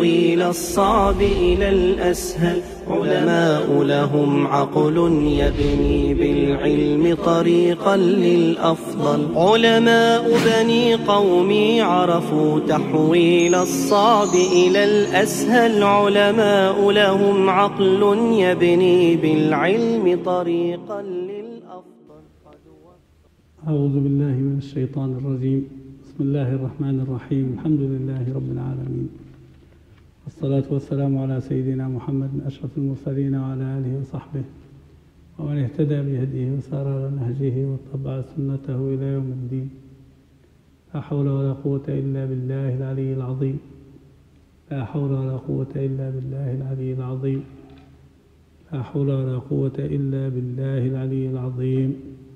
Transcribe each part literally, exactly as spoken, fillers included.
تحويل الصعب إلى الأسهل. علماء لهم عقل يبني بالعلم طريقا للأفضل. علماء بني قومي عرفوا تحويل الصعب إلى الأسهل. علماء لهم عقل يبني بالعلم طريقا للأفضل. أعوذ بالله من الشيطان الرجيم. بسم الله الرحمن الرحيم. الحمد لله رب العالمين، والصلاة والسلام على سيدنا محمد أشرف المرسلين وعلى آله وصحبه ومن اهتدى بهديه وسار على نهجه واتبع سنته إلى يوم الدين. لا حول ولا قوة إلا بالله العلي العظيم. لا حول ولا قوة إلا بالله العلي العظيم. لا حول ولا قوة إلا بالله العلي العظيم.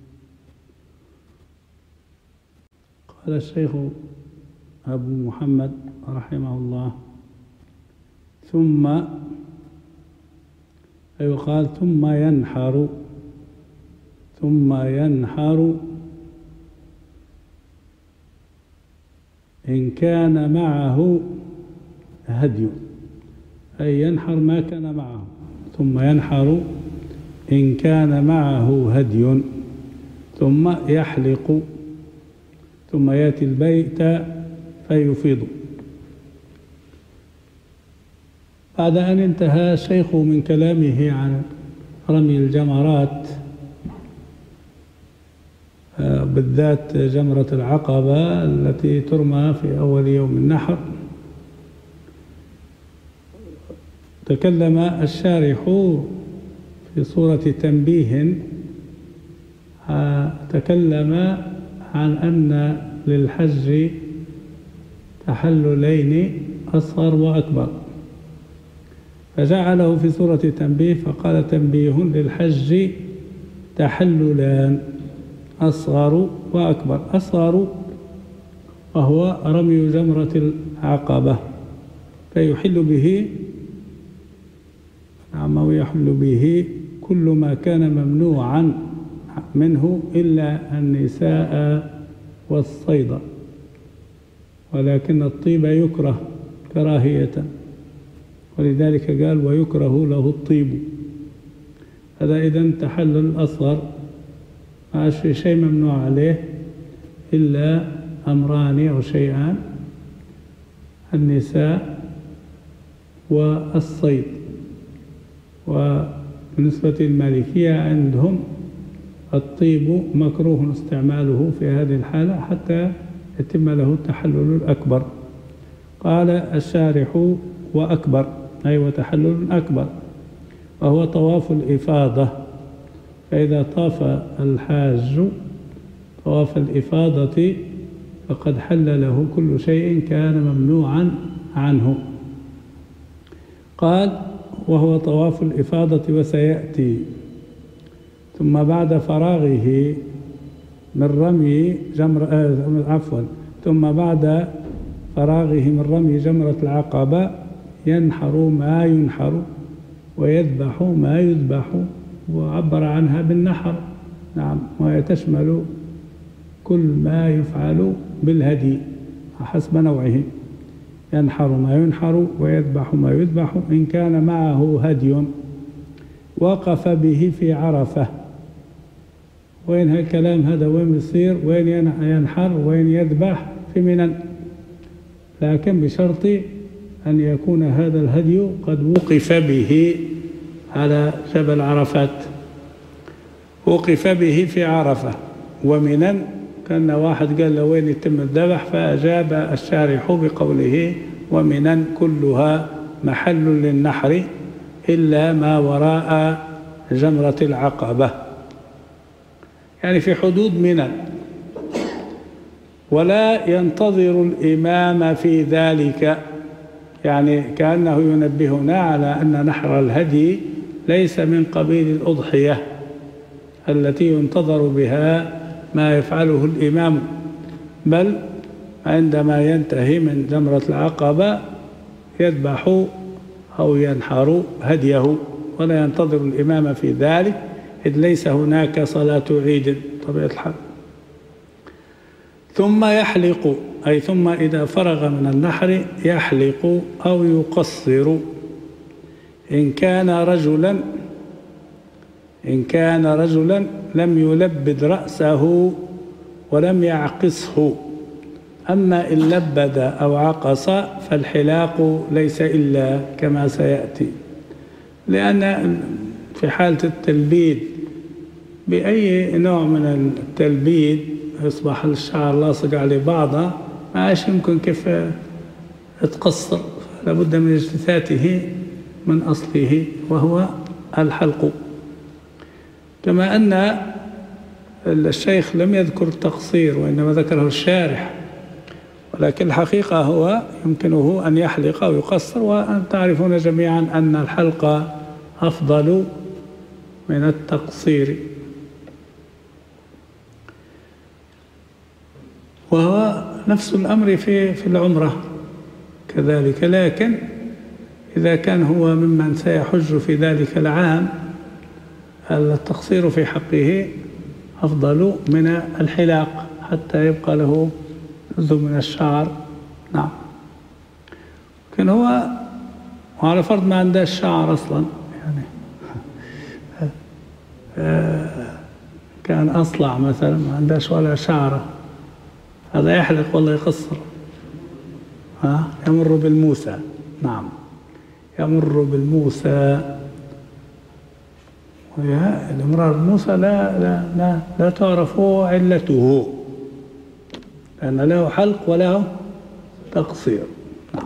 قال الشيخ أبو محمد رحمه الله: ثم يقال ثم ينحر ثم ينحر إن كان معه هدي، أي ينحر ما كان معه. ثم ينحر إن كان معه هدي، ثم يحلق، ثم يأتي البيت فيفيض. بعد أن انتهى الشيخ من كلامه عن رمي الجمرات، بالذات جمرة العقبة التي ترمى في أول يوم النحر، تكلم الشارح في صورة تنبيه، تكلم عن أن للحج تحللين أصغر وأكبر، فجعله في صورة تنبيه فقال: تنبيه للحج تحللان أصغر وأكبر. أصغر وهو رمي جمرة العقبة، فيحل به نعم ويحل به كل ما كان ممنوعا منه إلا النساء والصيد، ولكن الطيب يكره كراهية، ولذلك قال: ويكره له الطيب. هذا إذن تحلل أصغر، ما في شيء ممنوع عليه إلا أمران أو شيئان: النساء والصيد. وبالنسبة للمالكية عندهم الطيب مكروه استعماله في هذه الحالة حتى يتم له التحلل الأكبر. قال الشارح: وأكبر، أي وتحلل أكبر، وهو طواف الإفاضة. فإذا طاف الحاج طواف الإفاضة فقد حل له كل شيء كان ممنوعا عنه. قال: وهو طواف الإفاضة وسيأتي. ثم بعد فراغه من رمي جمر آه عفوا ثم بعد فراغه من رمي جمرة العقبة ينحر ما ينحر ويذبح ما يذبح، وعبر عنها بالنحر، نعم، وهي تشمل كل ما يفعل بالهدي حسب نوعه. ينحر ما ينحر ويذبح ما يذبح إن كان معه هدي. وقف به في عرفة. وين هالكلام هذا؟ وين بيصير؟ وين ينحر وين يذبح؟ في منى، لكن بشرط أن يكون هذا الهدي قد وقف به على جبل عرفات. وقف به في عرفة ومنى. كان واحد قال له: وين يتم الذبح؟ فأجاب الشارح بقوله: ومنى كلها محل للنحر إلا ما وراء جمرة العقبة، يعني في حدود منى. ولا ينتظر الإمام في ذلك، يعني كأنه ينبهنا على أن نحر الهدي ليس من قبيل الأضحية التي ينتظر بها ما يفعله الإمام، بل عندما ينتهي من جمرة العقبة يذبح أو ينحر هديه، ولا ينتظر الإمام في ذلك، إذ ليس هناك صلاة عيد طبيعة الحال. ثم يحلق، أي ثم إذا فرغ من النحر يحلق أو يقصر. إن كان رجلا إن كان رجلا لم يلبد رأسه ولم يعقصه. أما إن لبد أو عقص فالحلاق ليس إلا كما سيأتي، لأن في حالة التلبيد بأي نوع من التلبيد يصبح الشعر لاصق عليه بعضه، ما عادش يمكن كيف تقصر، لابد من اجتثاثه من أصله وهو الحلق. كما أن الشيخ لم يذكر التقصير وإنما ذكره الشارح، ولكن الحقيقة هو يمكنه أن يحلق أو يقصر، وأن تعرفون جميعا أن الحلق أفضل من التقصير. وهو نفس الأمر في في العمرة كذلك، لكن إذا كان هو ممن سيحج في ذلك العام التقصير في حقه أفضل من الحلاق حتى يبقى له جزء من الشعر. نعم. لكن هو وعلى فرض ما عنده الشعر أصلا، يعني كان أصلع مثلا ما عندهش ولا شعره، هذا يحلق والله يقصر، ها يمر بالموسى. نعم، يمر بالموسى. الإمرار بالموسى لا لا لا لا تعرف علته، لأن له حلق وله تقصير. نعم.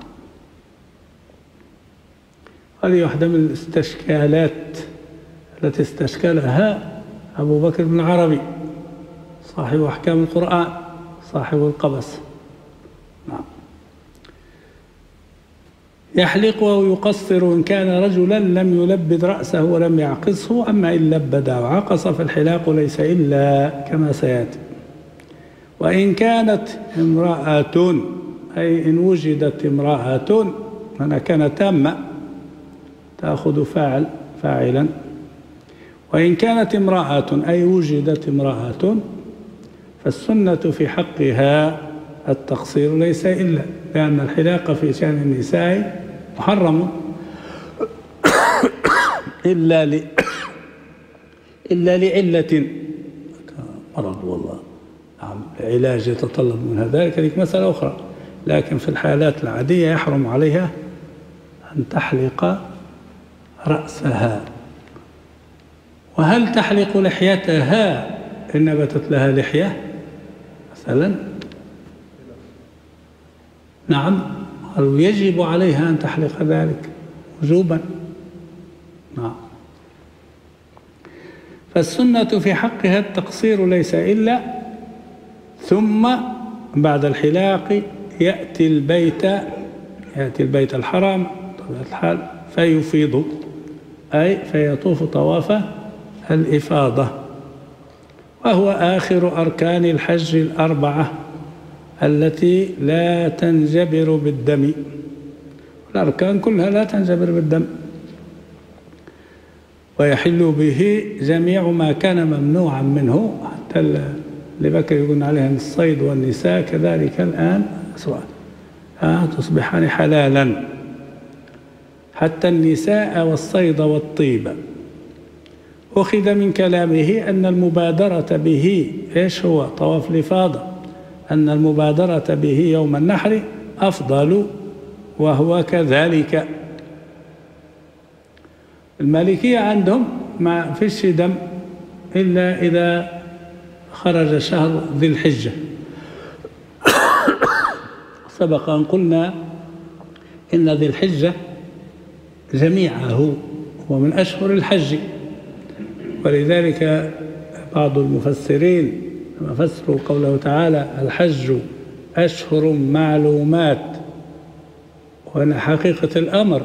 هذه واحدة من الاستشكالات التي استشكلها أبو بكر بن العربي صاحب أحكام القرآن صاحب القبس. نعم. يحلق أو يقصر إن كان رجلا لم يلبد رأسه ولم يعقصه. أما إن لبد أو عقص فالحلاق ليس إلا كما سيأتي. وإن كانت امرأة، أي إن وجدت امرأة، هنا كان تامة تأخذ فاعل فاعلا. وإن كانت امرأة أي وجدت امرأة فالسنة في حقها التقصير ليس إلا، لأن الحلاق في شأن النساء محرم إلا ل إلا لعلة مرض والله، نعم، علاج يتطلب منها ذلك، هذه مسألة أخرى. لكن في الحالات العادية يحرم عليها أن تحلق رأسها. وهل تحلق لحيتها إن نبتت لها لحية مثلا؟ نعم، قالوا يجب عليها أن تحلق ذلك وجوبا. نعم. فالسنة في حقها التقصير ليس إلا، ثم بعد الحلاق يأتي البيت يأتي البيت الحرام بطبيعة الحال فيفيض، أي فيطوف طواف الإفاضة، وهو آخر أركان الحج الأربعة التي لا تنجبر بالدم. الأركان كلها لا تنجبر بالدم، ويحل به جميع ما كان ممنوعا منه، حتى اللي بكر يقولون عليها الصيد والنساء كذلك الآن سواء آه تصبحان حلالا، حتى النساء والصيد والطيب. أخذ من كلامه أن المبادرة به إيش هو طواف الإفاضة، أن المبادرة به يوم النحر أفضل، وهو كذلك. المالكية عندهم ما فيش دم إلا إذا خرج شهر ذي الحجة. سبق أن قلنا إن ذي الحجة جميعه هو من أشهر الحج، ولذلك بعض المفسرين لما فسروا قوله تعالى الحج أشهر معلومات، وأن حقيقة الأمر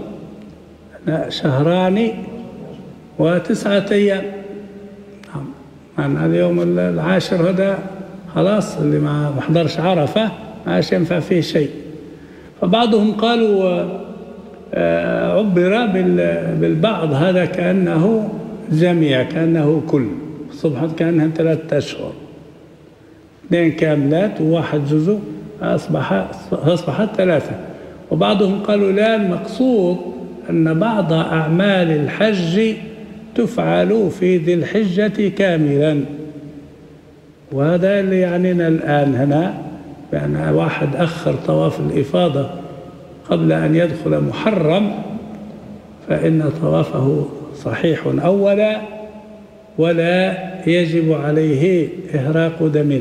شهران وتسعة أيام. نعم، هذا اليوم العاشر هذا خلاص اللي ما حضرش عرفة ما عادش ينفع فيه شيء. فبعضهم قالوا عبر بالبعض هذا كأنه جميع، كأنه كل صبح كأنها ثلاثة أشهر، اثنين كاملات وواحد جزء أصبح أصبحت ثلاثة. وبعضهم قالوا لا، المقصود أن بعض أعمال الحج تفعل في ذي الحجة كاملا. وهذا اللي يعنينا الآن هنا، بأن واحد أخر طواف الإفاضة قبل أن يدخل محرم فإن طوافه صحيح أولا، ولا يجب عليه إهراق دم.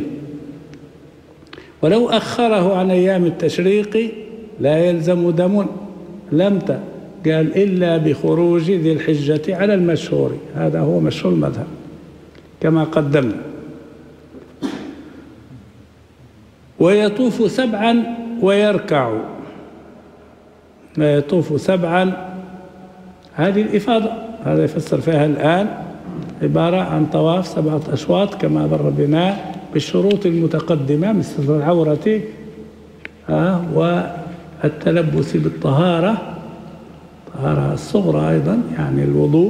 ولو أخره عن أيام التشريق لا يلزم دم، لم ت قال إلا بخروج ذي الحجة على المشهور، هذا هو مشهور المذهب كما قدمنا. ويطوف سبعا ويركع، يطوف سبعا هذه الإفاضة، هذا يفسر فيها الآن عبارة عن طواف سبعة أشواط كما مر بنا بالشروط المتقدمة مثل العورة آه والتلبس بالطهارة، الطهارة الصغرى أيضا يعني الوضوء،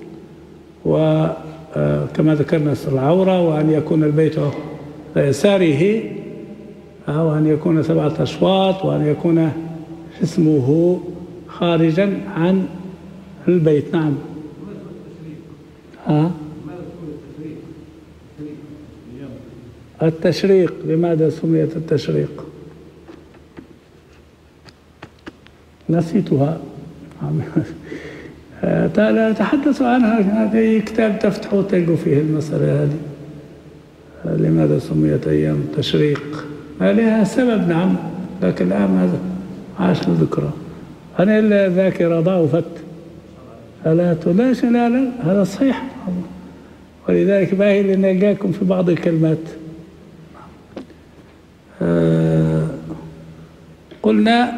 وكما ذكرنا ستر العورة، وأن يكون البيت يساره، آه وأن يكون سبعة أشواط، وأن يكون جسمه خارجا عن البيت. نعم. ها؟ التشريق، لماذا سميت التشريق؟ نسيتها. تحدثوا عنها، هذا كتاب تفتحوا تلقوا فيه المسألة هذه، لماذا سميت أيام التشريق؟ لها سبب نعم، لكن الآن هذا عاش ذكرى. أنا الذاكرة ضعفت، ألا تلاش؟ لا لا هذا صحيح، ولذلك باهي لنلقاكم في بعض الكلمات. آه قلنا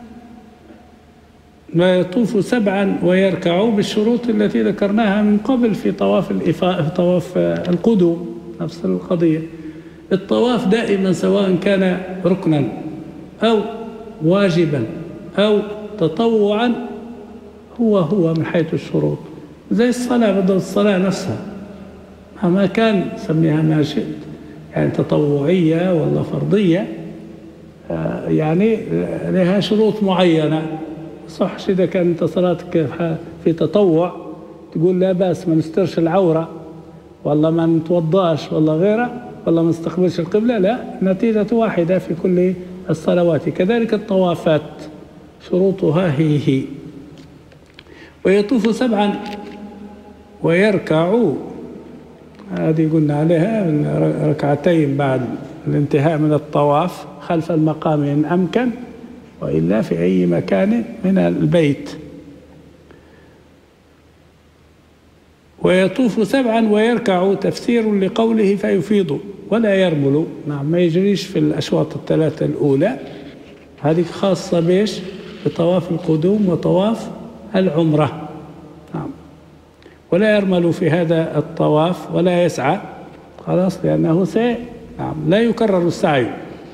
ما يطوف سبعا ويركع بالشروط التي ذكرناها من قبل في طواف الإفاء، في طواف القدوم، نفس القضية. الطواف دائما سواء كان ركنا أو واجبا أو تطوعا هو هو من حيث الشروط، زي الصلاة، بدل الصلاة نفسها مهما كان سميها ما شئت، يعني تطوعية ولا فرضية، يعني لها شروط معينة. صح إذا كان أنت صلاتك في تطوع تقول لا بأس ما نسترش العورة، والله ما نتوضاش، والله غيره، والله ما نستقبلش القبلة، لا، نتيجة واحدة في كل الصلوات. كذلك الطوافات شروطها هي هي. ويطوف سبعا ويركع، هذه قلنا عليها ركعتين بعد الانتهاء من الطواف خلف المقام إن أمكن، وإلا في أي مكان من البيت. ويطوف سبعا ويركع تفسير لقوله فيفيض ولا يرمل. نعم، ما يجريش في الأشواط الثلاثة الأولى، هذه خاصة بيش بطواف القدوم وطواف العمرة. نعم. ولا يرمل في هذا الطواف ولا يسعى، خلاص، لأنه سعي. نعم، لا يكرر السعي.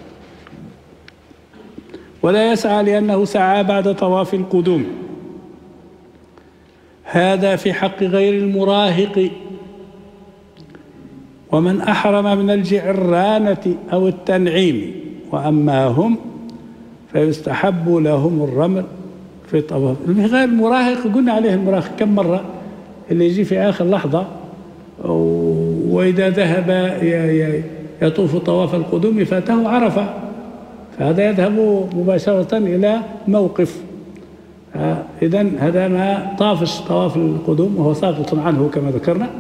ولا يسعى لأنه سعى بعد طواف القدوم، هذا في حق غير المراهق. ومن أحرم من الجعرانة أو التنعيم وأما هم فيستحب لهم الرمل في طواف غير المراهق. قلنا عليه المراهق كم مرة، اللي يجي في آخر لحظة، وإذا ذهب يطوف طواف القدوم فاته عرفة، فهذا يذهب مباشرة إلى موقف. إذن هذا ما طافش طواف القدوم وهو ساقط عنه كما ذكرنا،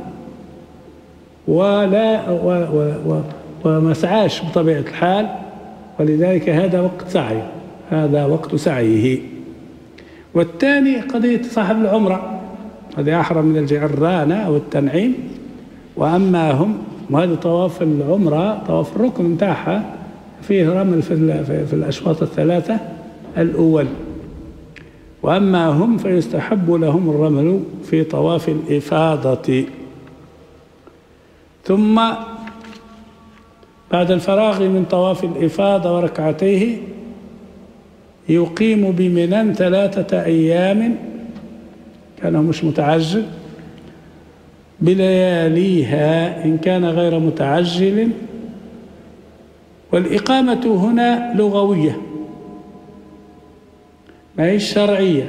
ولا و و و وما سعاش بطبيعة الحال، ولذلك هذا وقت سعي، هذا وقت سعيه. والثاني قضية صاحب العمرة، هذا أحرم من الجعرانة أو التنعيم وأما هم، وهذا طواف العمرة طواف الركن متاعها فيه رمل في, في الأشواط الثلاثة الأول. وأما هم فيستحب لهم الرمل في طواف الإفاضة. ثم بعد الفراغ من طواف الإفاضة وركعتيه يقيم بمنى ثلاثة أيام، كان مش متعجل، بلياليها إن كان غير متعجل والإقامة هنا لغوية ما هي الشرعية،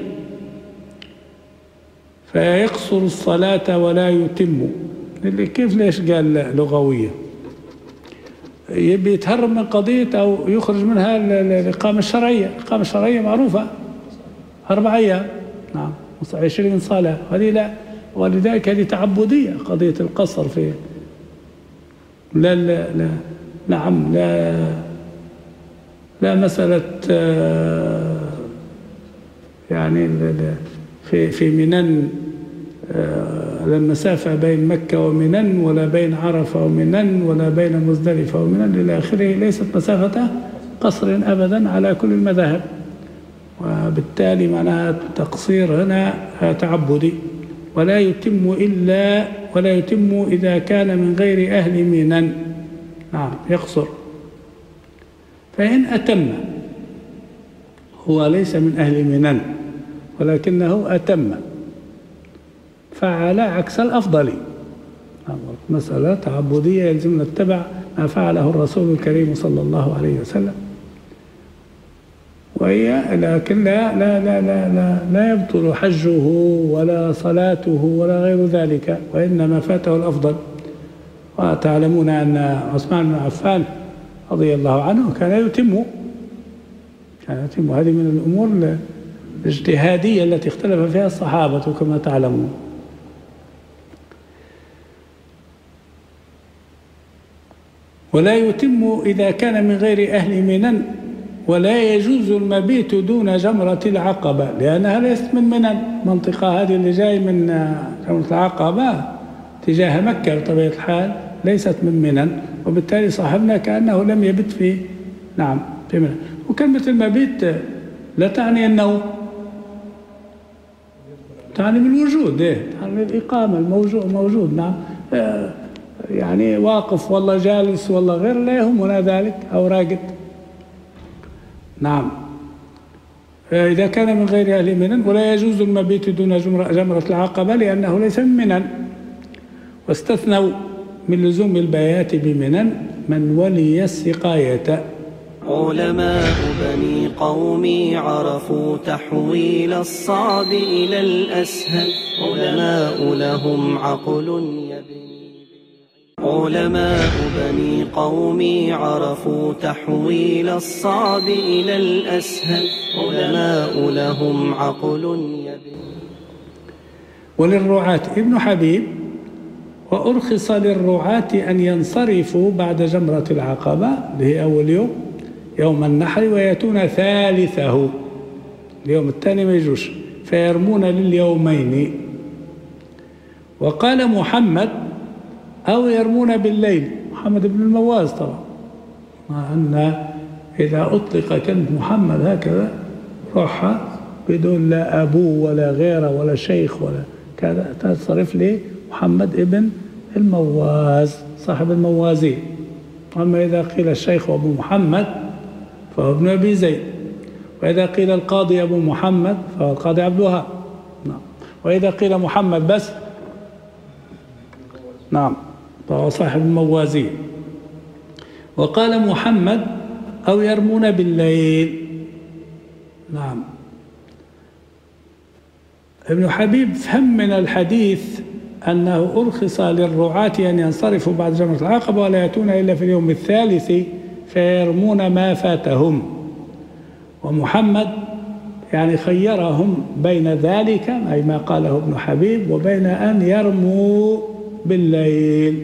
فيقصر الصلاة ولا يتم. كيف ليش قال لغوية؟ يبي يتهرب من قضية أو يخرج منها الإقامة الشرعية. الإقامة الشرعية معروفة أربع أيام، نعم، عشرين صلاة، هذه لا، ولذلك هذه تعبدية قضية القصر في لا لا لا نعم لا لا مسألة يعني في في منن المسافة بين مكة ومنن ولا بين عرفة ومنن ولا بين مزدلفة ومنن إلى آخره ليست مسافة قصر أبدا على كل المذاهب، وبالتالي معناها التقصير هنا تعبدي. ولا يتم إلا ولا يتم إذا كان من غير أهل منن، نعم يقصر. فإن أتم، هو ليس من أهل منن ولكنه أتم، فعل عكس الأفضل، مسألة تعبدية يلزم نتبع ما فعله الرسول الكريم صلى الله عليه وسلم. وهي لكن لا لا لا لا لا, لا يبطل حجه ولا صلاته ولا غير ذلك، وإنما فاته الأفضل. وتعلمون أن عثمان بن عفان رضي الله عنه كان يتم كان يتم هذه من الأمور الاجتهادية التي اختلف فيها الصحابة كما تعلمون. ولا يتم إذا كان من غير أهل منن، ولا يجوز المبيت دون جمرة العقبة، لأنها ليست من منن. المنطقة هذه اللي جاي من جمرة العقبة تجاه مكة بطبيعة الحال ليست من منن، وبالتالي صاحبنا كأنه لم يبت في نعم في منن. وكلمة المبيت لا تعني النوم، تعني بالوجود، إيه؟ تعني الإقامة، الموجود موجود، نعم، يعني واقف والله جالس والله غير، لا يهمنا ذلك، أو راقد، نعم. إذا كان من غير أهل منن. ولا يجوز المبيت دون جمرة العقبة لأنه ليس من منن. واستثنوا من لزوم البيات بمنن من ولي السقاية. علماء بني قومي عرفوا تحويل الصعب إلى الأسهل، علماء لهم عقل يبني. علماء بني قومي عرفوا تحويل الصعب إلى الأسهل، علماء لهم عقل يبني. وللرعاة ابن حبيب: وأرخص للرعاة أن ينصرفوا بعد جمرة العقبة اللي هي أول يوم يوم النحر، ويأتون ثالثه، اليوم الثاني ما يجوش، فيرمون لليومين. وقال محمد: أو يرمون بالليل، محمد بن المواز طبعا، مع أن إذا أطلق كلمة محمد هكذا روحها بدون لا أبوه ولا غيره ولا شيخ ولا كذا، تصرف لي محمد ابن المواز صاحب الموازين. أما إذا قيل الشيخ أبو محمد فهو ابن أبي زيد، وإذا قيل القاضي أبو محمد فهو القاضي عبد الوهاب، نعم. وإذا قيل محمد بس، نعم، فهو صاحب الموازين. وقال محمد: أو يرمون بالليل، نعم. ابن حبيب فهم من الحديث أنه أرخص للرعاة أن ينصرفوا بعد جمرة العقبة ولا يأتون إلا في اليوم الثالث فيرمون ما فاتهم. ومحمد يعني خيرهم بين ذلك أي ما قاله ابن حبيب وبين أن يرموا بالليل.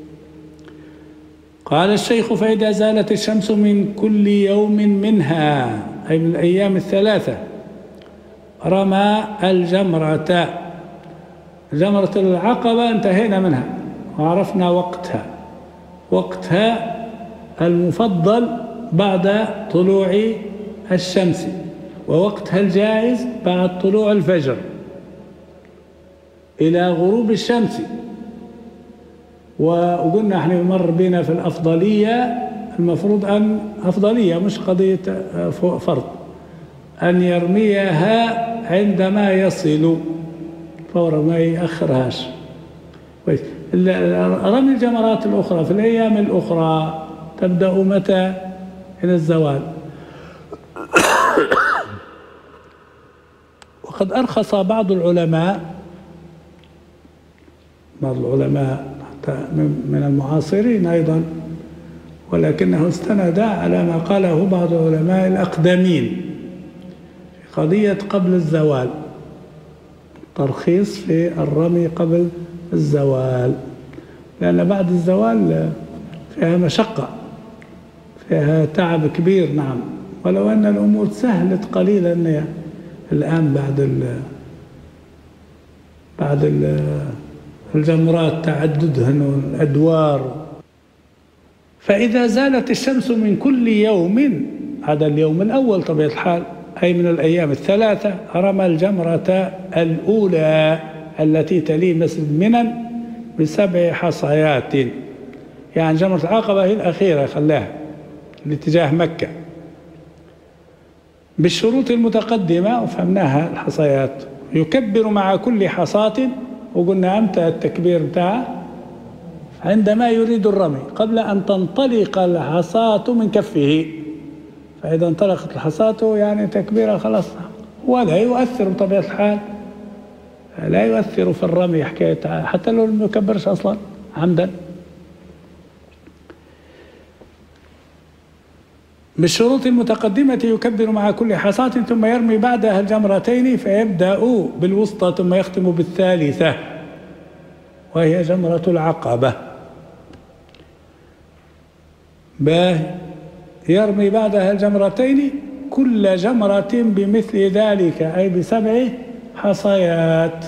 قال الشيخ: فإذا زالت الشمس من كل يوم منها أي من الأيام الثلاثة رمى الجمرة. جمرة العقبة انتهينا منها وعرفنا وقتها، وقتها المفضل بعد طلوع الشمس، ووقتها الجائز بعد طلوع الفجر إلى غروب الشمس. وقلنا احنا مر بنا في الأفضلية، المفروض أن أفضلية مش قضية فرض، أن يرميها عندما يصل فورا ما يأخرهاش. رمي الجمرات الأخرى في الأيام الأخرى تبدأ متى؟ إلى الزوال. وقد أرخص بعض العلماء بعض العلماء حتى من المعاصرين أيضا، ولكنه استند على ما قاله بعض العلماء الأقدمين في قضية قبل الزوال، ترخيص في الرمي قبل الزوال، لأن بعد الزوال فيها مشقة، فيها تعب كبير. نعم، ولو أن الأمور سهلت قليلا الآن بعد ال بعد ال الجمرات تعددهن والأدوار. فإذا زالت الشمس من كل يوم هذا اليوم الأول طبيعة الحال، أي من الأيام الثلاثة، رمى الجمرة الأولى التي تلي مسجد منى بسبع حصيات، يعني جمرة العقبة هي الأخيرة خلاها لاتجاه مكة بالشروط المتقدمة وفهمناها الحصيات. يكبر مع كل حصاة، وقلنا أمتى التكبير بتاعه؟ عندما يريد الرمي قبل أن تنطلق الحصاة من كفه، فإذا انطلقت الحصاة يعني تكبيرها خلاص، ولا يؤثر بطبيعة الحال، لا يؤثر في الرمي حكاية حتى لو ما يكبرش أصلا عمدا. بالشروط المتقدمة يكبر مع كل حصاة، ثم يرمي بعدها الجمرتين، فيبدأ بالوسطى ثم يختم بالثالثة وهي جمرة العقبة. يرمي بعدها الجمرتين كل جمرة بمثل ذلك، أي بسبع حصيات،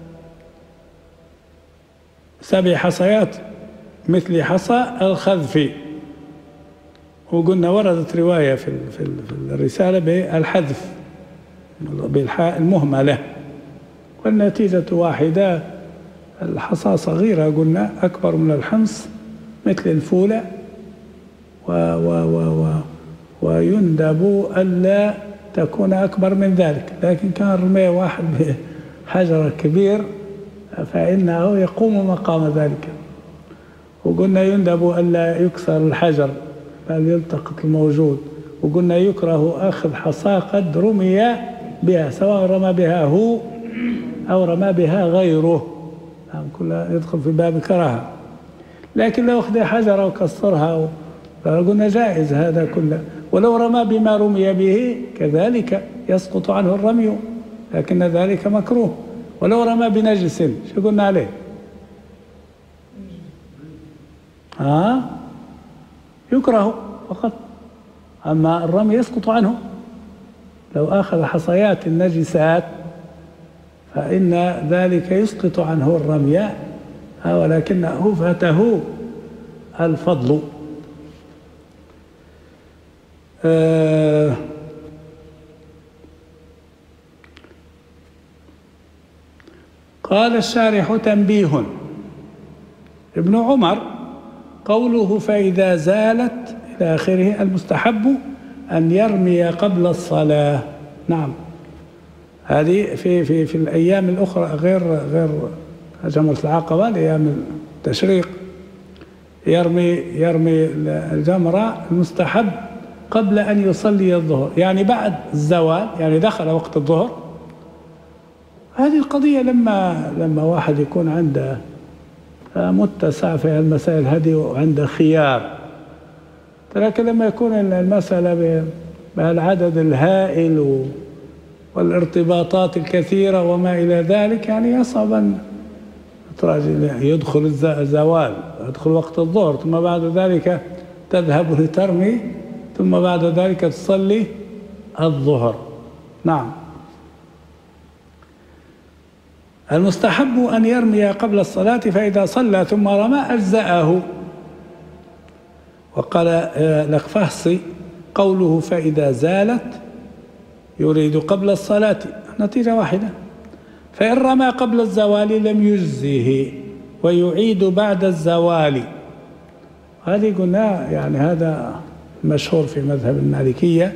سبع حصيات مثل حصى الخذف. وقلنا وردت رواية في في الرسالة بالحذف بالحاء المهملة، والنتيجة واحدة. الحصى صغيرة قلنا أكبر من الحمص مثل الفولة، و و و و ويندب ألا تكون أكبر من ذلك، لكن كان رمي واحد بحجر كبير فإنه يقوم مقام ذلك. وقلنا يندب ألا يكسر الحجر بل يلتقط الموجود. وقلنا يكره أخذ حصى قد رمي بها، سواء رمى بها هو أو رمى بها غيره، يعني كلها يدخل في باب الكراهة. لكن لو أخذ حجرة وكسرها فقلنا جائز هذا كله. ولو رمى بما رمي به كذلك يسقط عنه الرمي، لكن ذلك مكروه. ولو رمى بنجس شو قلنا عليه؟ ها يكره فقط، أما الرمي يسقط عنه. لو أخذ حصيات النجسات فإن ذلك يسقط عنه الرمي، ولكنه فاته الفضل. آه قال الشارح: تنبيه. ابن عمر قوله فإذا زالت إلى آخره، المستحب أن يرمي قبل الصلاة. نعم، هذه في في في الأيام الأخرى غير غير جمرة العقبة، لأيام التشريق يرمي يرمي الجمرة المستحب قبل أن يصلي الظهر، يعني بعد الزوال، يعني دخل وقت الظهر. هذه القضية لما لما واحد يكون عنده متسع في المسائل هذه وعنده خيار، لكن لما يكون المسألة بالعدد الهائل والارتباطات الكثيرة وما إلى ذلك، يعني يصعب أن يدخل الزوال، يدخل وقت الظهر، ثم بعد ذلك تذهب لترمي، ثم بعد ذلك تصلي الظهر. نعم، المستحب أن يرمي قبل الصلاة، فإذا صلى ثم رمى أجزأه. وقال الأقفاصي قوله فإذا زالت يريد قبل الصلاة، نتيجة واحدة. فإن رمى قبل الزوال لم يجزه ويعيد بعد الزوال. هذه قلنا يعني هذا مشهور في مذهب المالكية،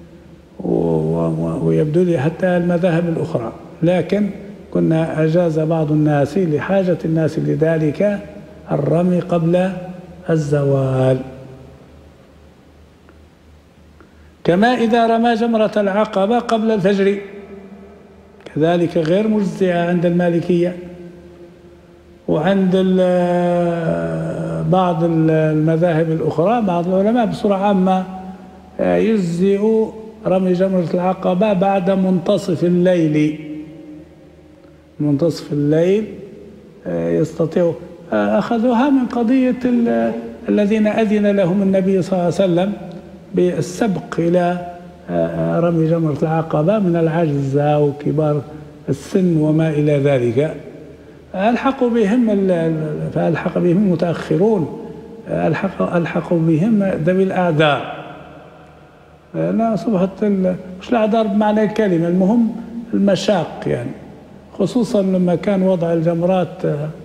ويبدو لي حتى المذاهب الأخرى، لكن كنا أجاز بعض الناس لحاجة الناس لذلك الرمي قبل الزوال. كما إذا رمى جمرة العقبة قبل الفجر، كذلك غير مجزئة عند المالكية. وعند بعض المذاهب الأخرى بعض العلماء بصورة عامة يجزئ رمي جمرة العقبة بعد منتصف الليل. منتصف الليل يستطيع، أخذوها من قضية الذين أذن لهم النبي صلى الله عليه وسلم بالسبق إلى رمي جمرة العقبة من العجز أو كبار السن وما إلى ذلك. ألحقوا بهم فألحق بهم المتأخرون، ألحق ألحقوا بهم ذوي الأعذار. لا صبحت مش الأعذار بمعنى الكلمة، المهم المشاق يعني، خصوصا لما كان وضع الجمرات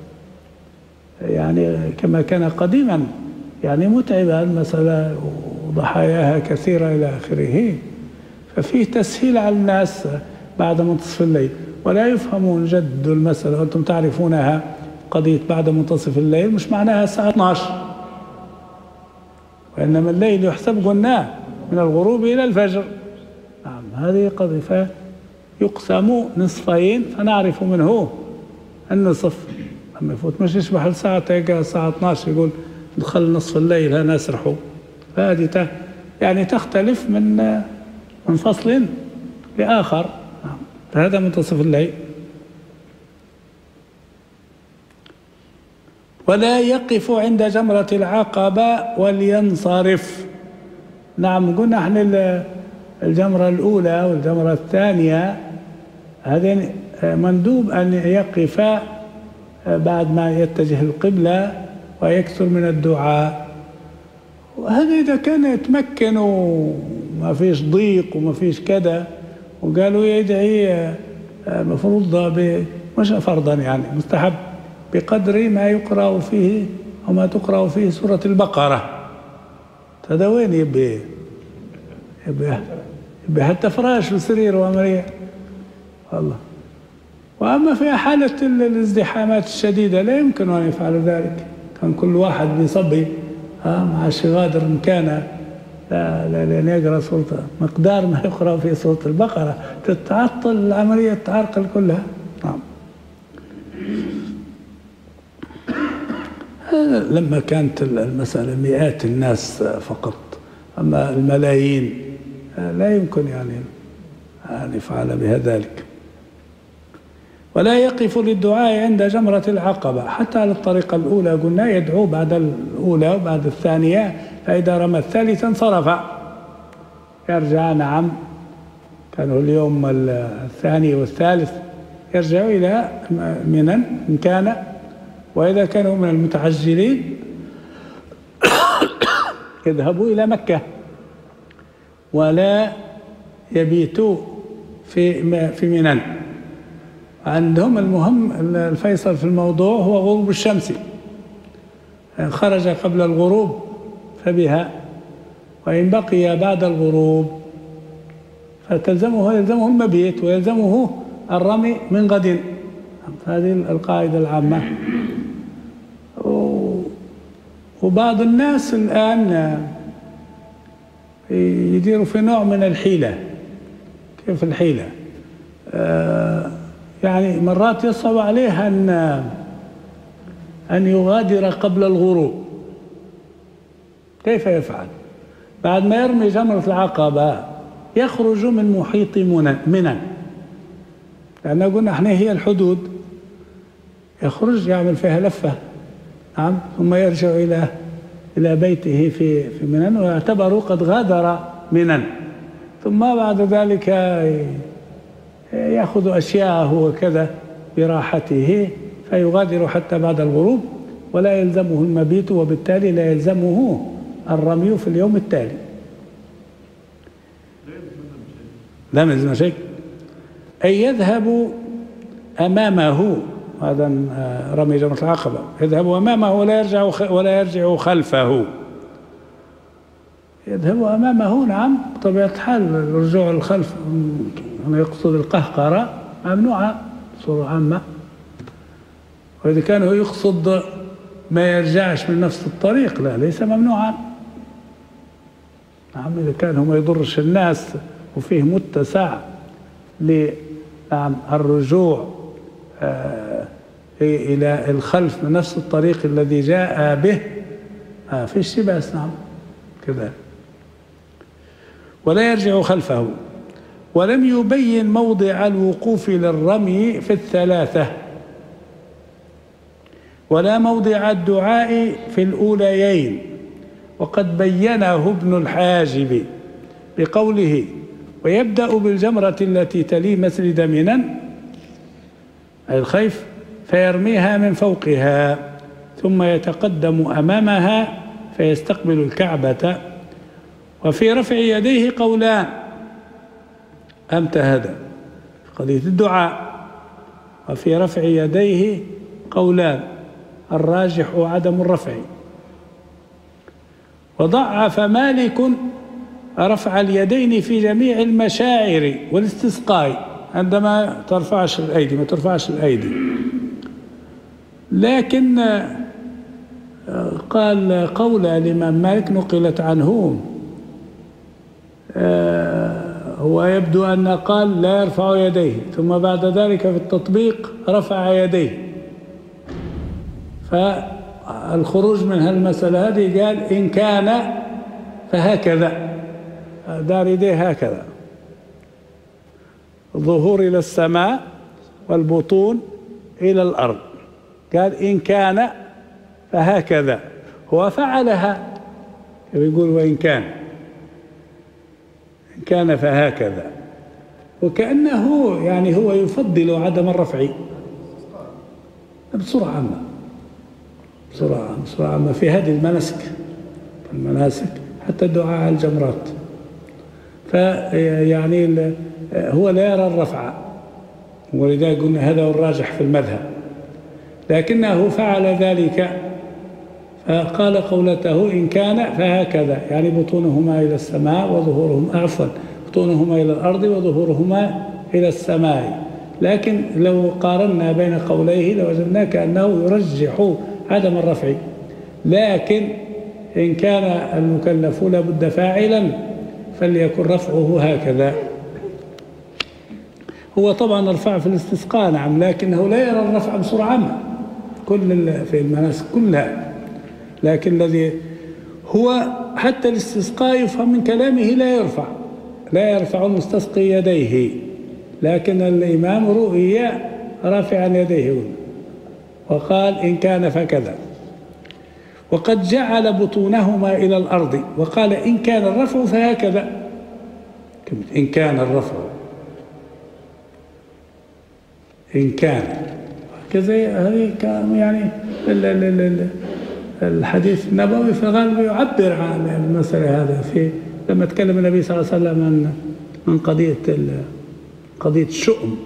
يعني كما كان قديما يعني متعبة المسألة وضحاياها كثيرة إلى آخره، ففيه تسهيل على الناس بعد منتصف الليل. ولا يفهمون جد المسألة، وأنتم تعرفونها قضية بعد منتصف الليل مش معناها الساعة اثني عشر، وإنما الليل يحسب قلنا من الغروب إلى الفجر. نعم هذه قضية، فيقسم نصفين فنعرف منه النصف. لما يفوت مش يشبح الساعة تلقى الساعة اثني عشر يقول دخل نصف الليل ها نسرحوا، فهذه يعني تختلف من من فصل لآخر. هذا منتصف الليل. ولا يقف عند جمرة العقبة ولينصرف. نعم قلنا احنا الجمرة الأولى والجمرة الثانية هذين مندوب أن يقف بعد ما يتجه القبلة ويكثر من الدعاء، وهذا إذا كان يتمكن وما فيش ضيق وما فيش كذا، وقالوا يدعي مفروض مش فرضا يعني مستحب بقدر ما يقرأ فيه أو ما تقرأ فيه سورة البقرة. هذا وين يبي يبي, يبي حتى فراش وسرير وعملية والله. وأما في حالة الازدحامات الشديدة لا يمكن أن يفعل ذلك، كان كل واحد بيصبي مع الشغادر مكانه لا لا لأن يقرأ سورة مقدار ما يقرأ في سورة البقرة تتعطل العملية تعرقل كلها. نعم لما كانت المسألة مئات الناس فقط، أما الملايين لا يمكن يعني أن يفعل بها ذلك. ولا يقف للدعاء عند جمرة العقبة حتى على الطريقة الأولى قلنا يدعو بعد الأولى وبعد الثانية، فإذا رمى الثالثة انصرف يرجع. نعم كانوا اليوم الثاني والثالث يرجعوا إلى منى إن كان، وإذا كانوا من المتعجلين يذهبوا إلى مكة ولا يبيتوا في في منى. عندهم المهم الفيصل في الموضوع هو غروب الشمس، خرج قبل الغروب فبها، وإن بقي بعد الغروب فتلزمه يلزمه المبيت ويلزمه الرمي من غد. هذه القاعدة العامة. وبعض الناس الآن يديروا في نوع من الحيلة. كيف الحيلة؟ آه يعني مرات يصعب عليه أن أن يغادر قبل الغروب. كيف يفعل؟ بعد ما يرمي جمرة العقبة يخرج من محيط منى، لأن قلنا احنا هي الحدود، يخرج يعمل فيها لفة. نعم ثم يرجع إلى إلى بيته في في منى ويعتبر قد غادر منى، ثم بعد ذلك يأخذ أشياءه وكذا براحته فيغادر حتى بعد الغروب، ولا يلزمه المبيت وبالتالي لا يلزمه الرمي في اليوم التالي. لا يلزم شيء، أي يذهب أمامه. هذا رمي جمرة العقبة، يذهب أمامه ولا يرجع ولا يرجع خلفه. يذهب أمامه. نعم بطبيعة الحال الرجوع الخلف أنا يقصد القهقرة ممنوعة بصورة عامة، وإذا كان هو يقصد ما يرجعش من نفس الطريق لا ليس ممنوعا. نعم إذا كان هو ما يضرش الناس وفيه متسع للرجوع آه إلى الخلف من نفس الطريق الذي جاء به ما فيش بأس. نعم كذا. ولا يرجع خلفه. ولم يبين موضع الوقوف للرمي في الثلاثة ولا موضع الدعاء في الأوليين، وقد بينه ابن الحاجب بقوله: ويبدأ بالجمرة التي تلي مسجد منى أي الخيف فيرميها من فوقها، ثم يتقدم أمامها فيستقبل الكعبة. وفي رفع يديه قولان، أمتى هذا قضية الدعاء. وفي رفع يديه قولان، الراجح عدم الرفع. وضعف مالك رفع اليدين في جميع المشاعر والاستسقاء، عندما ترفعش الأيدي ما ترفعش الأيدي. لكن قال قول الإمام مالك نقلت عنه، هو يبدو أن قال لا يرفع يديه، ثم بعد ذلك في التطبيق رفع يديه. فالخروج من هالمسألة هذه قال إن كان فهكذا، دار يديه هكذا، الظهور إلى السماء والبطون إلى الأرض. قال إن كان فهكذا، هو فعلها يقول وإن كان إن كان فهكذا، وكأنه يعني هو يفضل عدم الرفع بسرعة عامة بسرعة بسرعة عامة في هذه المناسك المناسك حتى الدعاء على الجمرات. فيعني هو لا يرى الرفع، ولذلك قلنا هذا هو الراجح في المذهب، لكنه فعل ذلك فقال قولته إن كان فهكذا، يعني بطونهما إلى السماء وظهورهم عفوا بطونهما إلى الأرض وظهورهما إلى السماء. لكن لو قارنا بين قوليه لوجدنا كأنه يرجح عدم الرفع، لكن إن كان المكلف لابد فاعلا فليكن رفعه هكذا. هو طبعا الرفع في الاستسقاء نعم، لكنه لا يرى الرفع بسرعة عامة كل في المناسك كلها. لكن الذي هو حتى الاستسقاء يفهم من كلامه لا يرفع لا يرفع المستسقي يديه، لكن الإمام رؤي رافعا يديه وقال إن كان فكذا. وقد جعل بطونهما إلى الأرض وقال إن كان الرفع فهكذا، إن كان الرفع إن كان كذا. هذه يعني الحديث النبوي في الغالب يعبر عن المسألة هذا في لما تكلم النبي صلى الله عليه وسلم عن من قضية قضية الشؤم.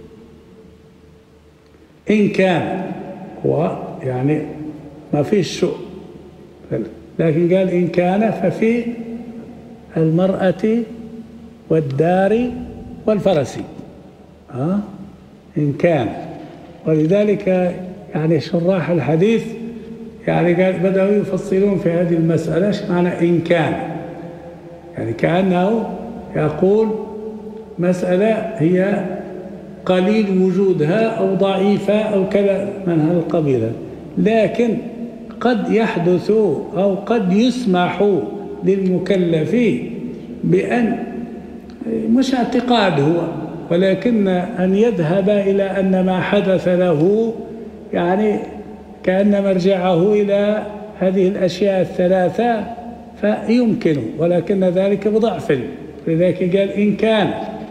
إن كان هو يعني ما فيش شؤم، لكن قال إن كان ففي المرأة والدار والفرس ها إن كان. ولذلك يعني شراح الحديث يعني قال بدأوا يفصلون في هذه المسألة ايش معنى إن كان، يعني كأنه يقول مسألة هي قليل وجودها أو ضعيفة أو كذا من هذا القبيل، لكن قد يحدث أو قد يسمح للمكلف بأن مش اعتقاد هو، ولكن أن يذهب إلى أن ما حدث له يعني كأن مرجعه إلى هذه الأشياء الثلاثة فيمكن، ولكن ذلك بضعف. لذلك قال إن كان.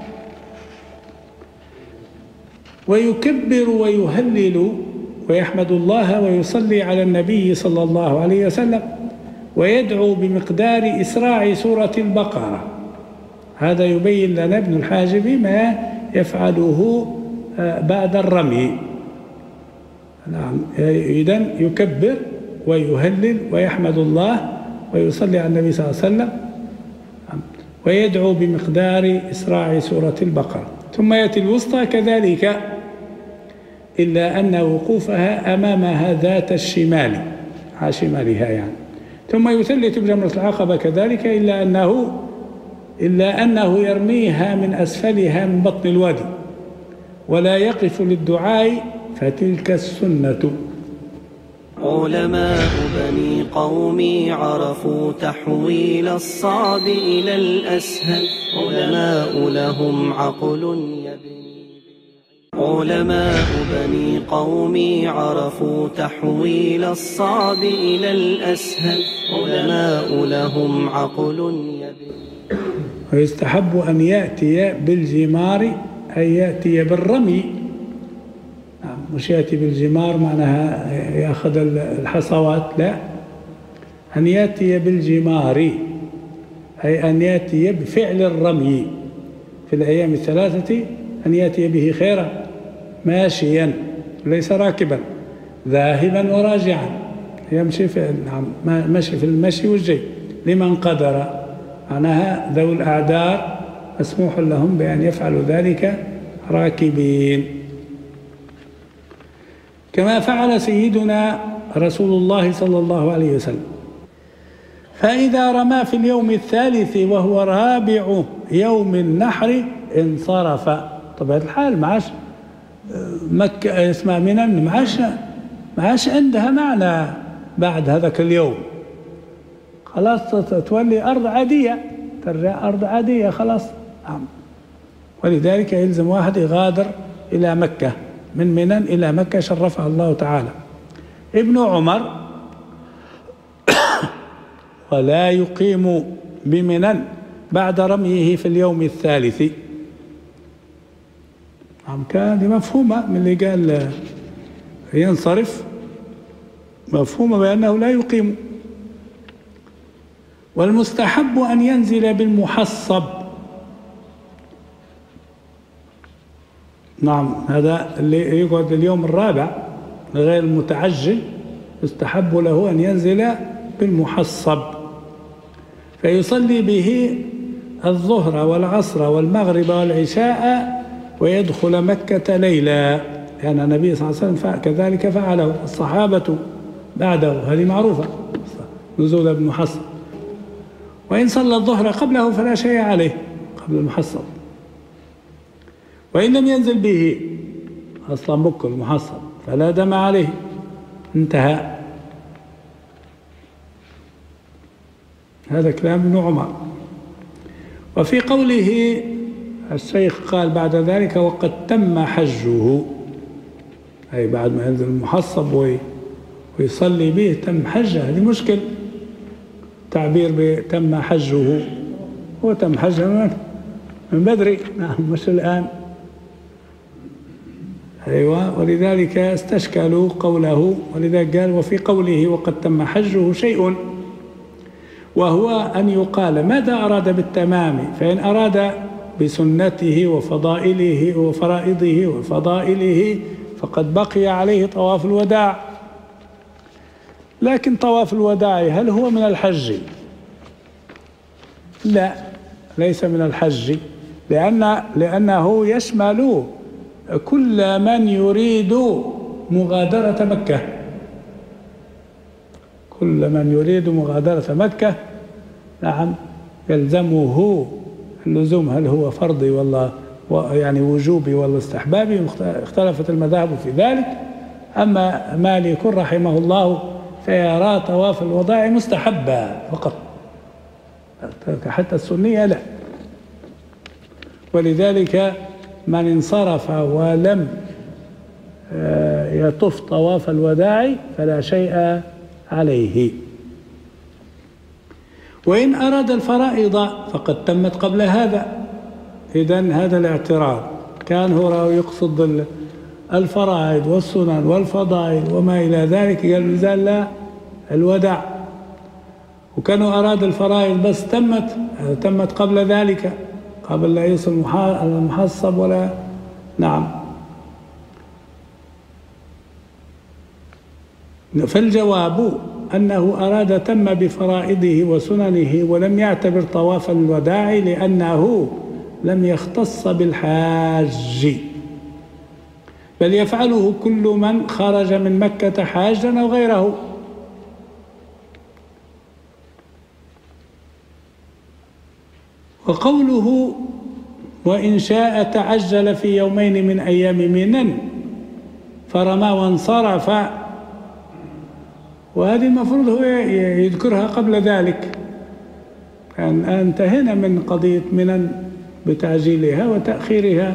ويكبر ويهلل ويحمد الله ويصلي على النبي صلى الله عليه وسلم ويدعو بمقدار إسراع سورة البقرة. هذا يبين لنا ابن الحاجب ما يفعله بعد الرمي. نعم، إذن يكبر ويهلل ويحمد الله ويصلي على النبي صلى الله عليه وسلم ويدعو بمقدار إسراع سورة البقرة. ثم يأتي الوسطى كذلك، إلا أن وقوفها أمامها ذات الشمال على شمالها يعني، ثم يثلث بجمرة العقبة كذلك، إلا أنه إلا أنه يرميها من أسفلها من بطن الوادي ولا يقف للدعاء، فتلك السنة. علماء بني قومي عرفوا تحويل الصعب إلى الأسهل، علماء لهم عقل يبني. علماء بني قومي عرفوا تحويل الصعب إلى الأسهل، علماء لهم عقل يبني. ويستحب أن يأتي بالجمار، أي يأتي بالرمي، مش يأتي بالجمار معناها يأخذ الحصوات، لا، أن يأتي بالجمار أي أن يأتي بفعل الرمي في الأيام الثلاثة، أن يأتي به خيرا ماشيا ليس راكبا، ذاهبا وراجعا، يمشي في نعم مشي في المشي والجي لمن قدر، معناها ذوي الأعذار مسموح لهم بأن يفعلوا ذلك راكبين، كما فعل سيدنا رسول الله صلى الله عليه وسلم. فإذا رمى في اليوم الثالث وهو رابع يوم النحر انصرف. طبيعة الحال معاش مكة اسمها منى، معاش معاش عندها معنى بعد هذاك اليوم، خلاص تولي أرض عادية، ترجع أرض عادية خلاص. ولذلك يلزم واحد يغادر إلى مكة من منى إلى مكة شرفها الله تعالى. ابن عمر ولا يقيم بمنى بعد رميه في اليوم الثالث. نعم كان مفهومة من اللي قال ينصرف، مفهومة بأنه لا يقيم. والمستحب أن ينزل بالمحصب. نعم هذا اللي يقعد اليوم الرابع غير المتعجل يستحب له أن ينزل بالمحصب، فيصلي به الظهر والعصر والمغرب والعشاء ويدخل مكة ليلا، لأن النبي صلى الله عليه وسلم كذلك فعله، الصحابة بعده، هذه معروفة نزول بالمحصب. وإن صلى الظهر قبله فلا شيء عليه قبل المحصب، وإن لم ينزل به أصلا بك المحصب فلا دم عليه، انتهى. هذا كلام ابن عمر. وفي قوله الشيخ قال بعد ذلك وقد تم حجه، أي بعد ما ينزل المحصب ويصلي به تم حجه. هذه مشكل تعبير بتم حجه، هو تم حجه من بدري، نعم مش الآن. أيوة، ولذلك استشكلوا قوله، ولذلك قال وفي قوله وقد تم حجه شيء، وهو أن يقال ماذا أراد بالتمام، فإن أراد بسنته وفضائله وفرائضه وفضائله فقد بقي عليه طواف الوداع. لكن طواف الوداع هل هو من الحج؟ لا، ليس من الحج، لأن لأنه يشمل كل من يريد مغادرة مكة، كل من يريد مغادرة مكة نعم يلزمه اللزوم، هل هو فرضي ولا يعني وجوبي ولا استحبابي، اختلفت المذاهب في ذلك. أما مالك رحمه الله فيرى طواف الوداع مستحبا فقط، حتى السنية لا. ولذلك من انصرف ولم يطف طواف الوداع فلا شيء عليه. وإن أراد الفرائض فقد تمت قبل هذا، إذن هذا الاعتراض كان هو يقصد الفرائض والسنن والفضائل وما إلى ذلك، قال نزال لا الوداع، وكانوا أراد الفرائض بس تمت تمت قبل ذلك، قبل لا يصل المحصب ولا نعم. فالجواب أنه أراد تم بفرائضه وسننه ولم يعتبر طواف الوداع لأنه لم يختص بالحاج، بل يفعله كل من خرج من مكة حاجا أو غيره. وقوله وإن شاء تعجل في يومين من أيام منن فرمى وانصرف، وهذه المفروض هو يذكرها قبل ذلك، أن انتهينا من قضية منن بتعجيلها وتأخيرها.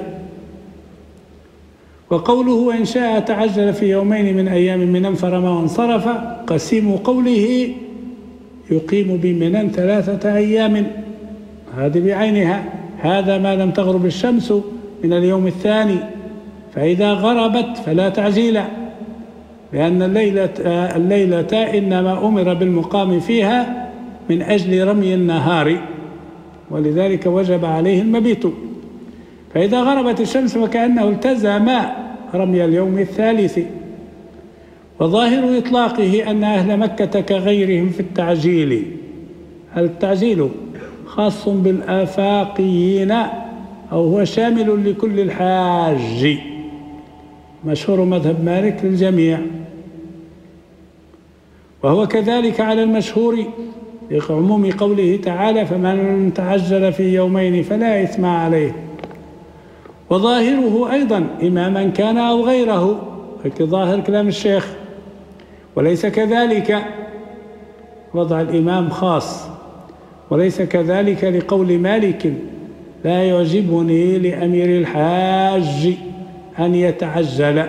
وقوله وإن شاء تعجل في يومين من أيام منن فرمى وانصرف قسيم قوله يقيم بمنن ثلاثة أيام، هذه بعينها، هذا ما لم تغرب الشمس من اليوم الثاني، فإذا غربت فلا تعجيل، لأن الليلة, الليلة إنما أمر بالمقام فيها من أجل رمي النهار، ولذلك وجب عليه المبيت. فإذا غربت الشمس وكأنه التزم رمي اليوم الثالث. وظاهر إطلاقه أن أهل مكة كغيرهم في التعجيل، التعجيل خاص بالآفاقيين أو هو شامل لكل الحاج، مشهور مذهب مالك للجميع، وهو كذلك على المشهور لعموم قوله تعالى فمن تعجل في يومين فلا إثم عليه. وظاهره أيضا إماما كان أو غيره، ظاهر كلام الشيخ، وليس كذلك، وضع الإمام خاص، وليس كذلك لقول مالك لا يعجبني لأمير الحاج أن يتعجل.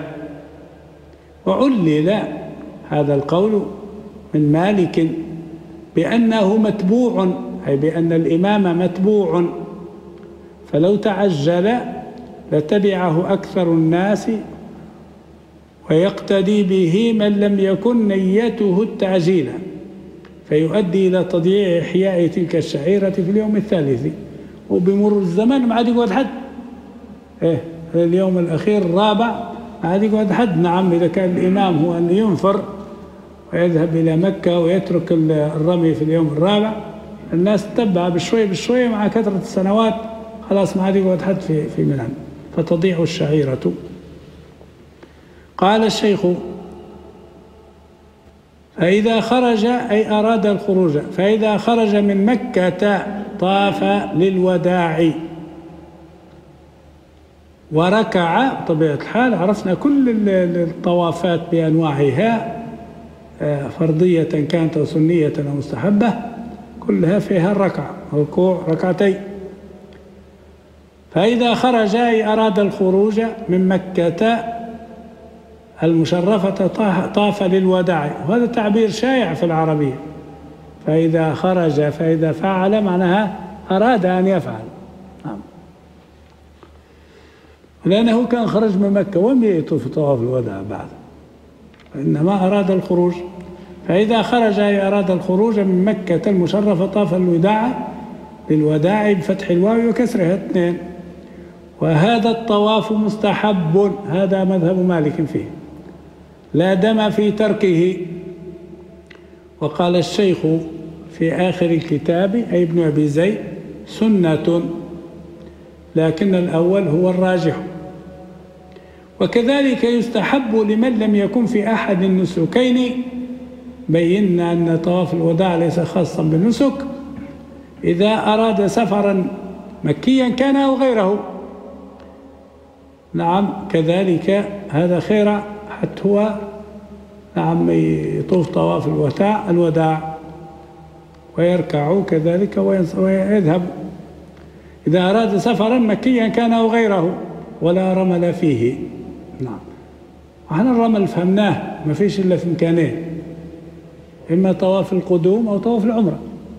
وعلل هذا القول من مالك بأنه متبوع، أي بأن الإمام متبوع، فلو تعجل لتبعه أكثر الناس ويقتدي به من لم يكن نيته التعجيل، فيؤدي إلى تضييع إحياء تلك الشعيرة في اليوم الثالث. وبمرور الزمن ما عاد يقعد حد، إيه اليوم الأخير الرابع ما عاد يقعد حد. نعم إذا كان الإمام هو أن ينفر ويذهب إلى مكة ويترك الرمي في اليوم الرابع، الناس تتبع بشوية بشوية مع كثرة السنوات، خلاص ما عاد يقعد حد في في منى، فتضيع الشعيرة. قال الشيخ فإذا خرج أي أراد الخروج، فإذا خرج من مكة طاف للوداع وركع. طبيعة الحال عرفنا كل الطوافات بأنواعها، فرضية كانت أو سنية أو مستحبة، كلها فيها الركعة، ركوع ركعتين. فإذا خرج أي أراد الخروج من مكة المشرفة طاف للوداع، وهذا تعبير شائع في العربية. فإذا خرج فإذا فعل معناها أراد أن يفعل، لأنه كان خرج من مكة وما يطوف طواف الوداع بعد، إنما أراد الخروج. فإذا خرج أي أراد الخروج من مكة المشرفة طاف الوداع للوداع بفتح الواو وكسرها اثنين. وهذا الطواف مستحب، هذا مذهب مالك فيه، لا دم في تركه. وقال الشيخ في آخر الكتاب أي ابن أبي زيد سنة، لكن الأول هو الراجح. وكذلك يستحب لمن لم يكن في أحد النسكين، بينا أن طواف الوداع ليس خاصا بالنسك، إذا أراد سفرا مكيا كان أو غيره. نعم كذلك هذا خير، حتى هو نعم يطوف طواف الوداع الوداع ويركع كذلك ويذهب، إذا أراد سفرا مكيا كان أو غيره ولا رمل فيه. نعم، وحنا الرمل فهمناه ما فيش إلا في مكانين، إما طواف القدوم أو طواف العمرة.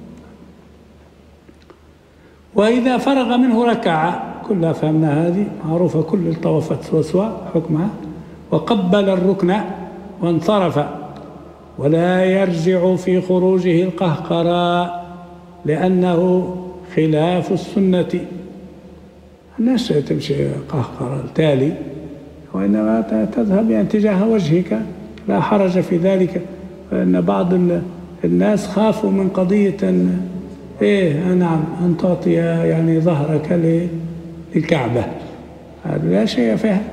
وإذا فرغ منه ركع، كلها فهمنا هذه معروفة، كل الطوافات سوا سوا حكمها. وقبل الركن وانصرف، ولا يرجع في خروجه القهقرى لأنه خلاف السنة. الناس تمشي قهقرى التالي، وإنما تذهب يعني تجاه وجهك، لا حرج في ذلك. فإن بعض الناس خافوا من قضية أن إيه نعم أن تعطي يعني ظهرك للكعبة، هذا لا شيء فيها.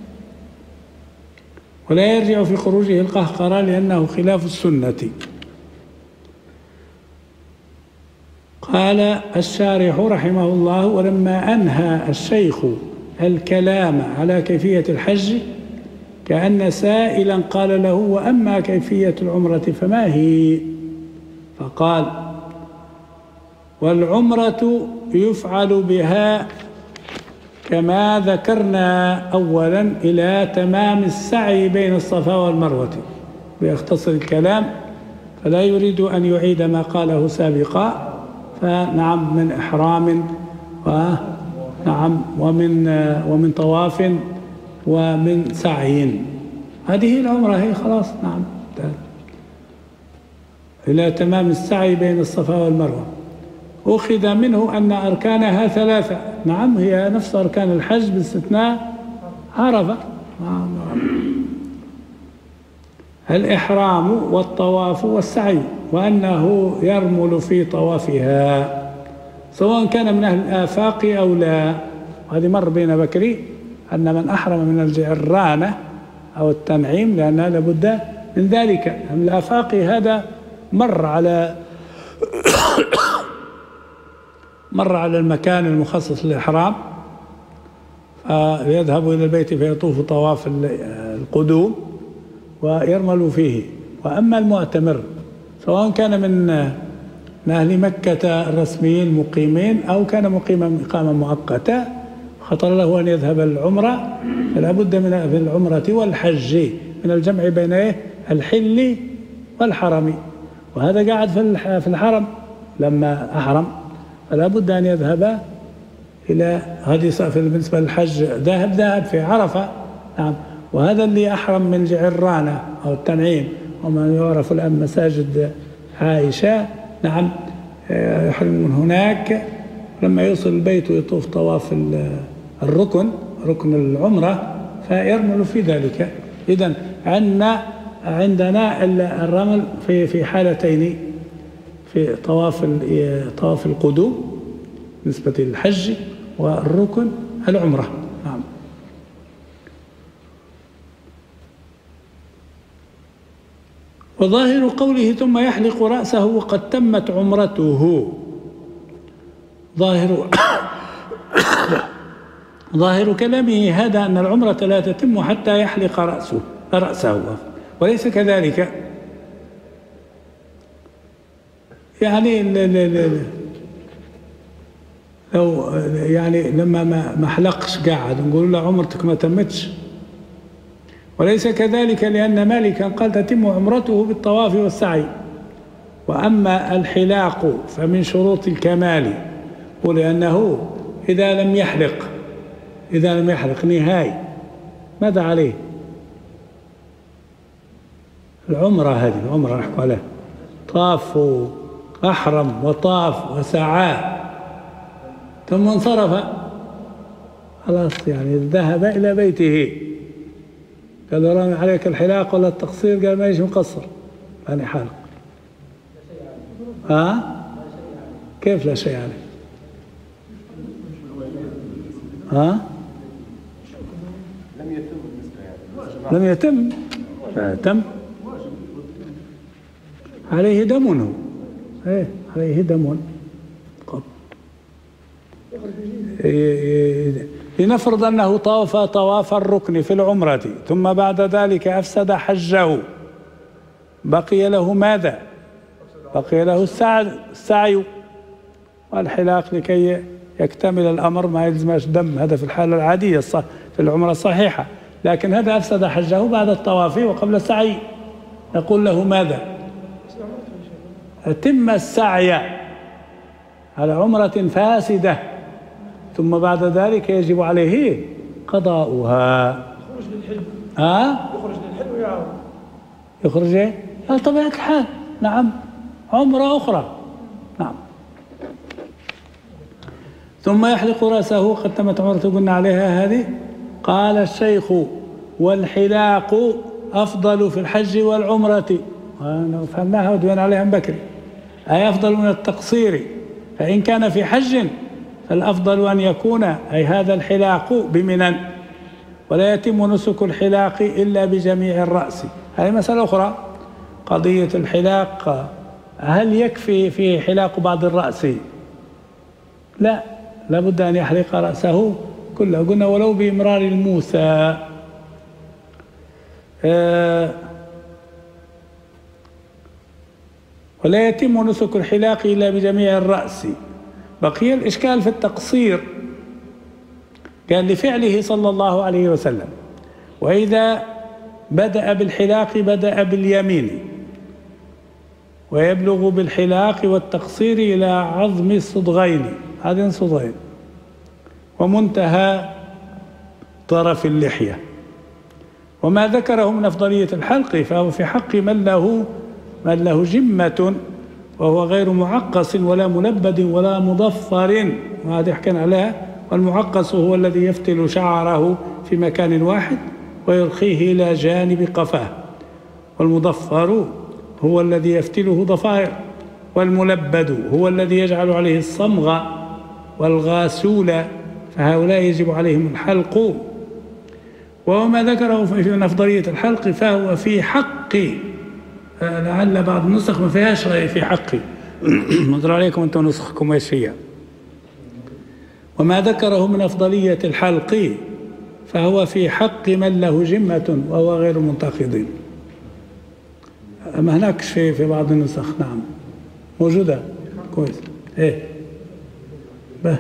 ولا يرجع في خروجه القهقرى لأنه خلاف السنة. قال الشارح رحمه الله: ولما أنهى الشيخ الكلام على كيفية الحج كأن سائلا قال له: وأما كيفية العمرة فما هي؟ فقال: والعمرة يفعل بها كما ذكرنا أولا إلى تمام السعي بين الصفا والمروة. بيختصر الكلام فلا يريد أن يعيد ما قاله سابقا. فنعم من إحرام ونعم ومن ومن طواف ومن سعي. هذه العمرة هي خلاص. نعم إلى تمام السعي بين الصفا والمروة. أخذ منه أن أركانها ثلاثة. نعم هي نفس أركان الحج باستثناء عرفة. الإحرام والطواف والسعي، وأنه يرمل في طوافها سواء كان من أهل الآفاق أو لا. وهذه مر بين بكري أن من أحرم من الجعرانة أو التنعيم لأن لابد من ذلك. من الآفاق هذا مر على مر على المكان المخصص للإحرام، فيذهب إلى البيت فيطوف طواف القدوم ويرمل فيه. وأما المعتمر سواء كان من أهل مكة الرسميين المقيمين أو كان مقيما إقامة مؤقتة خطر له أن يذهب العمرة، فلا بد من العمرة والحج من الجمع بين الحل والحرم. وهذا قاعد في الحرم لما أحرم، فلا بد أن يذهب إلى هذه بالنسبة للحج ذاهب ذاهب في عرفة. نعم. وهذا اللي أحرم من جعرانة أو التنعيم وما يعرف الآن مساجد عائشة. نعم يحرم من هناك لما يوصل البيت ويطوف طواف الركن ركن العمرة فيرمل في ذلك. إذن عندنا عندنا الرمل في في حالتين: في طواف طواف القدوم بالنسبة للحج، والركن العمرة. نعم. وظاهر قوله ثم يحلق رأسه وقد تمت عمرته، ظاهر ظاهر كلامه هذا أن العمرة لا تتم حتى يحلق رأسه رأسه وليس كذلك. يعني لو يعني لما ما حلقش قاعد نقول له عمرتك ما تمتش، وليس كذلك لأن مالكا قال تتم عمرته بالطواف والسعي. وأما الحلاق فمن شروط الكمال، ولأنه إذا لم يحلق إذا لم يحلق نهائي ماذا عليه؟ العمرة هذه العمرة نحكي عليها طاف أحرم وطاف وسعى ثم انصرف خلاص، يعني ذهب إلى بيته قال له رامي عليك الحلاق ولا التقصير؟ قال ما يجي مقصر يعني حالق. ها؟ كيف لا شيء عليه؟ ها؟ لم يتم بالنسبة يعني لم يتم تم عليه دم. هو ايه عليه دم. لنفرض أنه طاف طواف الركن في العمرة ثم بعد ذلك أفسد حجه، بقي له ماذا؟ بقي له السعي والحلاق لكي يكتمل الأمر، ما يلزمش دم. هذا في الحالة العادية في العمرة الصحيحة. لكن هذا أفسد حجه بعد الطواف وقبل السعي، نقول له ماذا؟ أتم السعي على عمرة فاسدة ثم بعد ذلك يجب عليه قضاؤها. يخرج للحل. ها؟ يخرج للحل ويعاود. يخرج ايه؟ على طبيعة الحال. نعم عمرة أخرى. نعم. ثم يحلق رأسه قد تمت عمرته قلنا عليها هذه. قال الشيخ والحلاق أفضل في الحج والعمرة، فهمناها ودوين عليها من بكري، أي أفضل من التقصير. فإن كان في حج فالأفضل أن يكون أي هذا الحلاق بمنى، ولا يتم نسك الحلاق إلا بجميع الرأس. هذه مسألة أخرى، قضية الحلاق هل يكفي في حلاق بعض الرأس لا، لابد أن يحلق رأسه كله. قلنا ولو بإمرار الموسى. آه ولا يتم نسك الحلاق إلا بجميع الرأس. بقي الإشكال في التقصير، قال لفعله صلى الله عليه وسلم: وإذا بدأ بالحلاق بدأ باليمين، ويبلغ بالحلاق والتقصير إلى عظم الصدغين، هذين صدغين، ومنتهى طرف اللحية. وما ذكره من أفضلية الحلق فهو في حق من له من له جمة، وهو غير معقص ولا ملبد ولا مضفر، وهذه حكينا عليها. والمعقص هو الذي يفتل شعره في مكان واحد ويرخيه إلى جانب قفاه، والمضفر هو الذي يفتله ضفائر، والملبد هو الذي يجعل عليه الصمغ والغاسول، فهؤلاء يجب عليهم الحلق. وما ذكره من أفضلية الحلق فهو في حق، لعل بعض النسخ ما فيهاش في حقي، نظر عليكم أنتم نسخكم ايش هي. وما ذكره من أفضلية الحلق فهو في حق من له جمة وهو غير منتقض. ما هناك شيء في بعض النسخ، نعم موجودة كويس. ايه به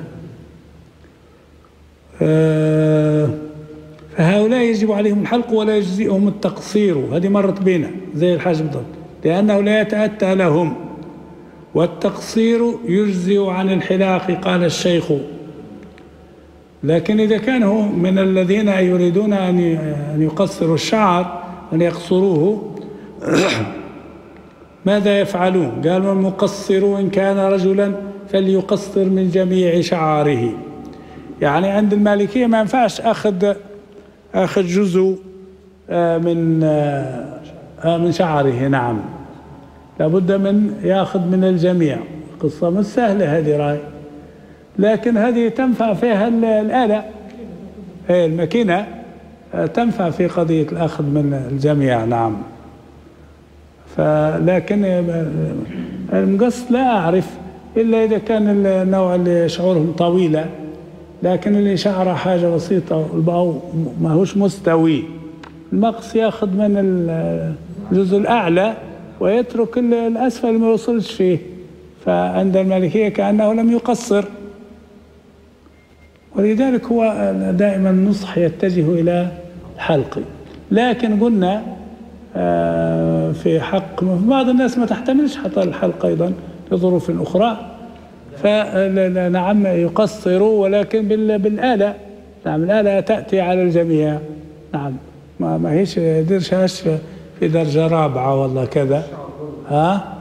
آه فهؤلاء يجب عليهم الحلق ولا يجزئهم التقصير. هذه مرت بينا زي الحاج بالضبط، لأنه لا يتأتى لهم. والتقصير يجزئ عن الحلاق قال الشيخ. لكن إذا كانوا من الذين يريدون أن يقصروا الشعر أن يقصروه ماذا يفعلون؟ قالوا: المقصر إن كان رجلا فليقصر من جميع شعره. يعني عند المالكية ما ينفعش أخذ أخذ جزء من من شعره، نعم، لابد من يأخذ من الجميع. قصة مش سهلة هذه راي، لكن هذه تنفع فيها الآلة، الماكينة تنفع في قضية الأخذ من الجميع، نعم. فلكن المقص لا أعرف إلا إذا كان النوع اللي شعورهم طويلة، لكن اللي شعره حاجة بسيطة أو ما هوش مستوي، المقص ياخذ من الجزء الأعلى ويترك الأسفل ما يوصلش فيه. فعند المالكية كأنه لم يقصر، ولذلك هو دائما النصح يتجه إلى الحلق. لكن قلنا في حق بعض الناس ما تحتملش حتى الحلق أيضا لظروف أخرى، فنعم يقصروا ولكن بالآلة، نعم الآلة تأتي على الجميع، نعم، ما ما هيش درشهاش في درجة رابعة والله كذا. ها؟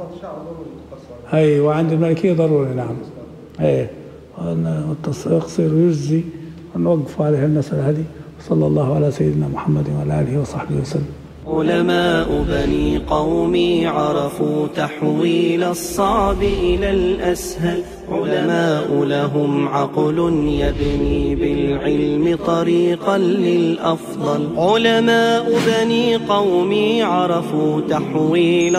أي وعند المالكية ضروري، نعم. أي والتقصير يجزي. ونوقف عليه المسألة هذه. صلى الله على سيدنا محمد وعلى آله وصحبه وسلم. علماء بني قومي عرفوا تحويل الصعب إلى الأسهل، علماء لهم عقل يبني بالعلم طريقا للأفضل. علماء بني قومي عرفوا تحويل